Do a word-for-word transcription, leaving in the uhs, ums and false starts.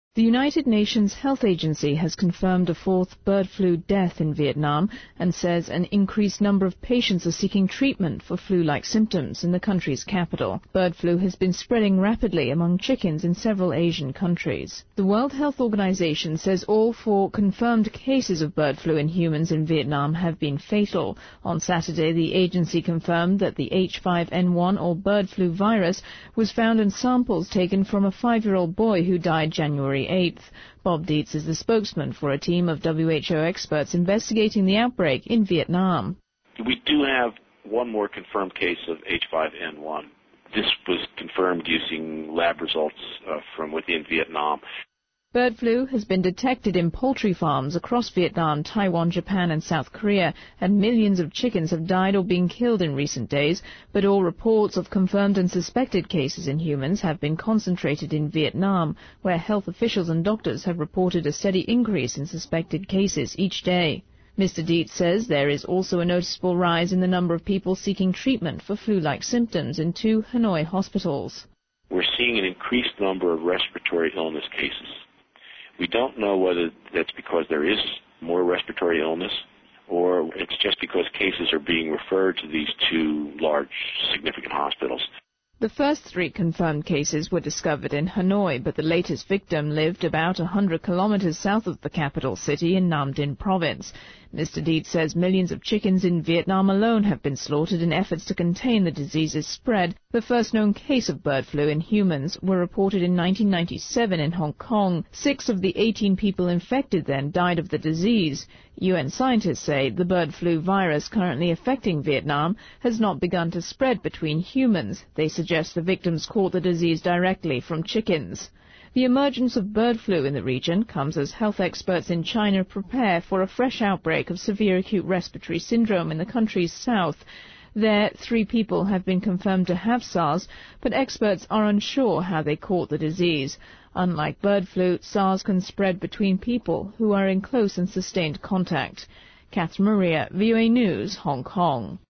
The United Nations Health Agency has confirmed a fourth bird flu death in Vietnam and says an increased number of patients are seeking treatment for flu-like symptoms in the country's capital. Bird flu has been spreading rapidly among chickens in several Asian countries. The World Health Organization says all four confirmed cases of bird flu in humans in Vietnam have been fatal. On Saturday, the agency confirmed that the H five N one or bird flu virus was found in samples taken from a five-year-old boy who died January eighth. Bob Dietz is the spokesman for a team of W H O experts investigating the outbreak in Vietnam. We do have one more confirmed case of H five N one. This was confirmed using lab results uh, from within Vietnam. Bird flu has been detected in poultry farms across Vietnam, Taiwan, Japan and South Korea, and millions of chickens have died or been killed in recent days, but all reports of confirmed and suspected cases in humans have been concentrated in Vietnam, where health officials and doctors have reported a steady increase in suspected cases each day. Mister Dietz says there is also a noticeable rise in the number of people seeking treatment for flu-like symptoms in two Hanoi hospitals. We're seeing an increased number of respiratory illness cases. We don't know whether that's because there is more respiratory illness or it's just because cases are being referred to these two large, significant hospitals. The first three confirmed cases were discovered in Hanoi, but the latest victim lived about one hundred kilometers south of the capital city in Nam Dinh province. Mister Dietz says millions of chickens in Vietnam alone have been slaughtered in efforts to contain the disease's spread. The first known case of bird flu in humans were reported in nineteen ninety-seven in Hong Kong. Six of the eighteen people infected then died of the disease. U N scientists say the bird flu virus currently affecting Vietnam has not begun to spread between humans. They suggest the victims caught the disease directly from chickens. The emergence of bird flu in the region comes as health experts in China prepare for a fresh outbreak of severe acute respiratory syndrome in the country's south. There, three people have been confirmed to have SARS, but experts are unsure how they caught the disease. Unlike bird flu, SARS can spread between people who are in close and sustained contact. Catherine Maria, V O A News, Hong Kong.